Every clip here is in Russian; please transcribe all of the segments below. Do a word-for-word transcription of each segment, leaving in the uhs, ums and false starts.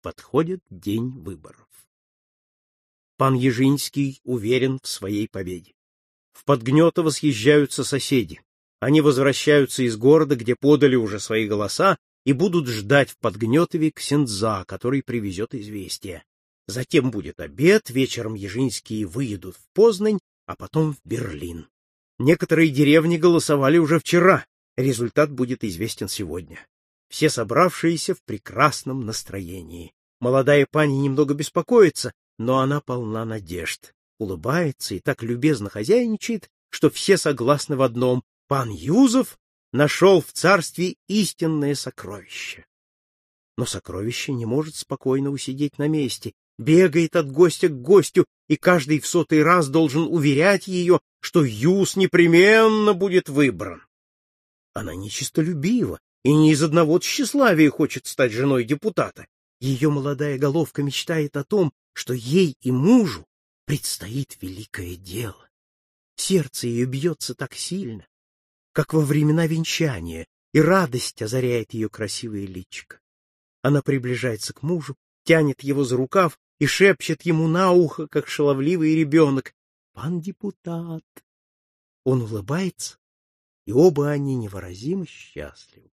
подходит день выборов. Пан Ежинский уверен в своей победе. В Подгнетово съезжаются соседи. Они возвращаются из города, где подали уже свои голоса, и будут ждать в Подгнетове ксендза, который привезет известие. Затем будет обед, вечером Ежинские выедут в Познань, а потом в Берлин. Некоторые деревни голосовали уже вчера, результат будет известен сегодня. Все собравшиеся в прекрасном настроении. Молодая пани немного беспокоится, но она полна надежд, улыбается и так любезно хозяйничает, что все согласны в одном: пан Юзов нашел в царстве истинное сокровище. Но сокровище не может спокойно усидеть на месте, бегает от гостя к гостю, и каждый в сотый раз должен уверять ее, что Юз непременно будет выбран. Она нечистолюбива и не из одного тщеславия хочет стать женой депутата. Ее молодая головка мечтает о том, что ей и мужу предстоит великое дело. Сердце ее бьется так сильно, как во времена венчания, и радость озаряет ее красивое личико. Она приближается к мужу, тянет его за рукав и шепчет ему на ухо, как шаловливый ребенок: «Пан депутат». Он улыбается, и оба они невыразимо счастливы.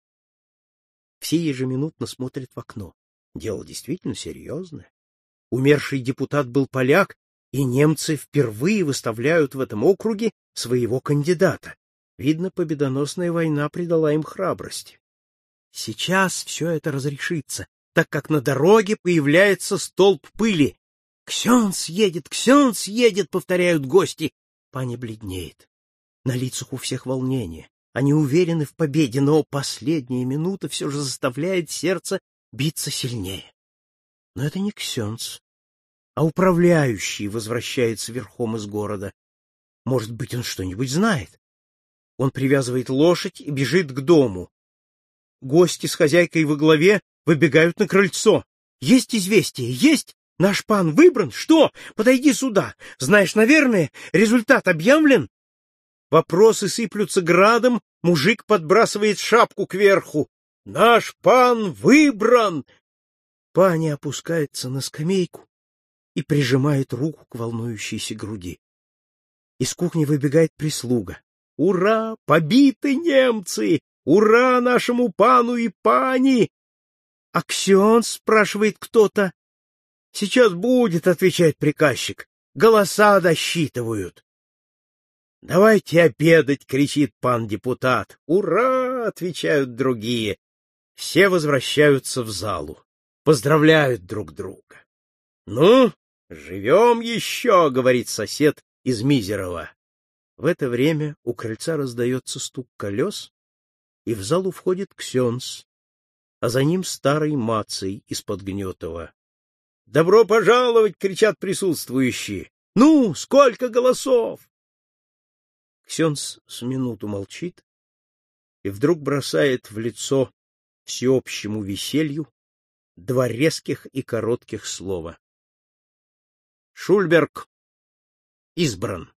Все ежеминутно смотрят в окно. Дело действительно серьезное. Умерший депутат был поляк, и немцы впервые выставляют в этом округе своего кандидата. Видно, победоносная война придала им храбрости. Сейчас все это разрешится, так как на дороге появляется столб пыли. «Ксенц едет! Ксенц едет!» — повторяют гости. Паня бледнеет. На лицах у всех волнение. Они уверены в победе, но последняя минута все же заставляет сердце биться сильнее. Но это не Ксенц, а управляющий возвращается верхом из города. Может быть, он что-нибудь знает. Он привязывает лошадь и бежит к дому. Гости с хозяйкой во главе выбегают на крыльцо. «Есть известие? Есть? Наш пан выбран? Что? Подойди сюда. Знаешь, наверное, результат объявлен?» Вопросы сыплются градом, мужик подбрасывает шапку кверху. «Наш пан выбран!» Паня опускается на скамейку и прижимает руку к волнующейся груди. Из кухни выбегает прислуга. «Ура! Побиты немцы! Ура нашему пану и пани!» «А Ксенц?» — спрашивает кто-то. «Сейчас будет», — отвечает приказчик. «Голоса досчитывают». «Давайте обедать!» — кричит пан депутат. «Ура!» — отвечают другие. Все возвращаются в залу, поздравляют друг друга. «Ну, живем еще!» — говорит сосед из Мизерова. В это время у крыльца раздается стук колес, и в залу входит Ксенц, а за ним старый Маций из Подгнетова. «Добро пожаловать!» — кричат присутствующие. «Ну, сколько голосов?» Ксенц с минуту молчит и вдруг бросает в лицо всеобщему веселью два резких и коротких слова. «Шульберг избран».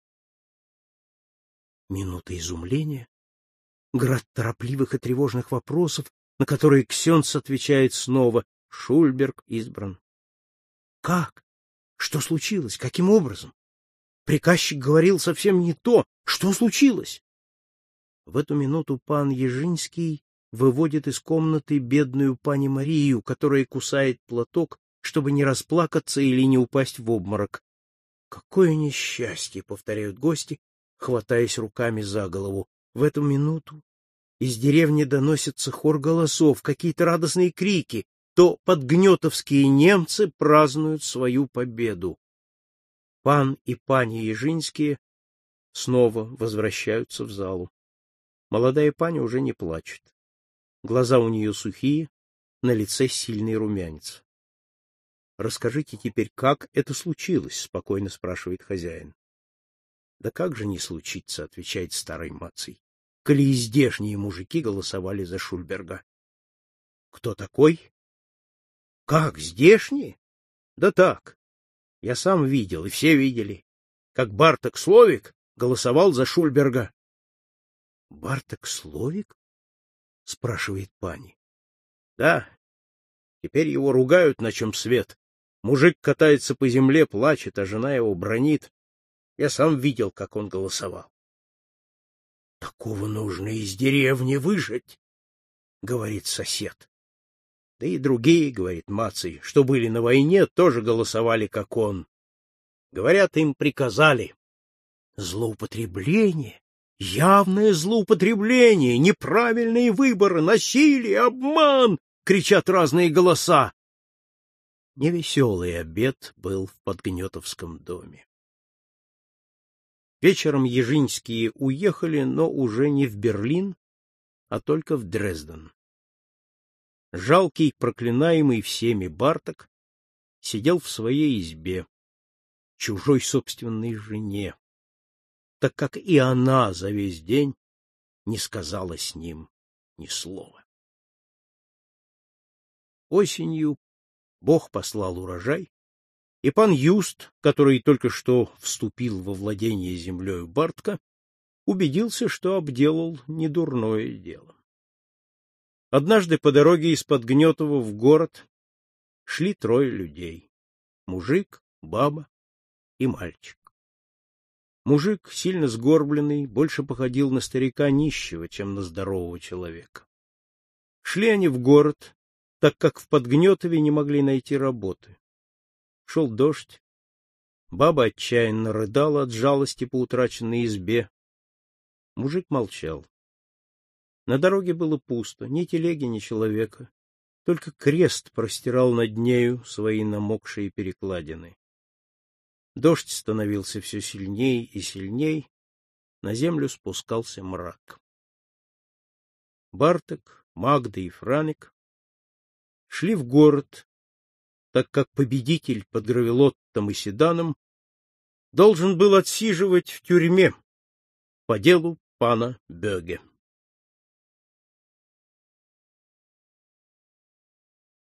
Минута изумления, град торопливых и тревожных вопросов, на которые Ксенц отвечает снова: «Шульберг избран». Как? Что случилось? Каким образом? Приказчик говорил совсем не то. Что случилось? В эту минуту пан Ежинский выводит из комнаты бедную пани Марию, которая кусает платок, чтобы не расплакаться или не упасть в обморок. «Какое несчастье!» — повторяют гости, хватаясь руками за голову. В эту минуту из деревни доносится хор голосов, какие-то радостные крики. То подгнетовские немцы празднуют свою победу. Пан и пани Ежинские снова возвращаются в залу. Молодая паня уже не плачет. Глаза у нее сухие, на лице сильный румянец. — Расскажите теперь, как это случилось? — спокойно спрашивает хозяин. — Да как же не случится, — отвечает старый Маций, — коли и здешние мужики голосовали за Шульберга. — Кто такой? — Как, здешние? — Да так. Я сам видел, и все видели, как Барток Словик голосовал за Шульберга. — Барток Словик? — спрашивает пани. — Да. Теперь его ругают, на чем свет. Мужик катается по земле, плачет, а жена его бранит. Я сам видел, как он голосовал. — Такого нужно из деревни выжать, — говорит сосед. Да и другие, — говорит Маций, — что были на войне, тоже голосовали, как он. Говорят, им приказали. Злоупотребление, явное злоупотребление, неправильные выборы, насилие, обман, — кричат разные голоса. Невеселый обед был в Подгнетовском доме. Вечером Ежинские уехали, но уже не в Берлин, а только в Дрезден. Жалкий, проклинаемый всеми Барток сидел в своей избе, чужой собственной жене, так как и она за весь день не сказала с ним ни слова. Осенью Бог послал урожай, и пан Юст, который только что вступил во владение землею Бартка, убедился, что обделал недурное дело. Однажды по дороге из-под Гнетова в город шли трое людей — мужик, баба и мальчик. Мужик, сильно сгорбленный, больше походил на старика нищего, чем на здорового человека. Шли они в город, так как в Подгнетове не могли найти работы. Шел дождь, баба отчаянно рыдала от жалости по утраченной избе. Мужик молчал. На дороге было пусто, ни телеги, ни человека, только крест простирал над нею свои намокшие перекладины. Дождь становился все сильней и сильней, на землю спускался мрак. Барток, Магда и Франик шли в город, так как победитель под Гравелоттом и Седаном должен был отсиживать в тюрьме по делу пана Бёге.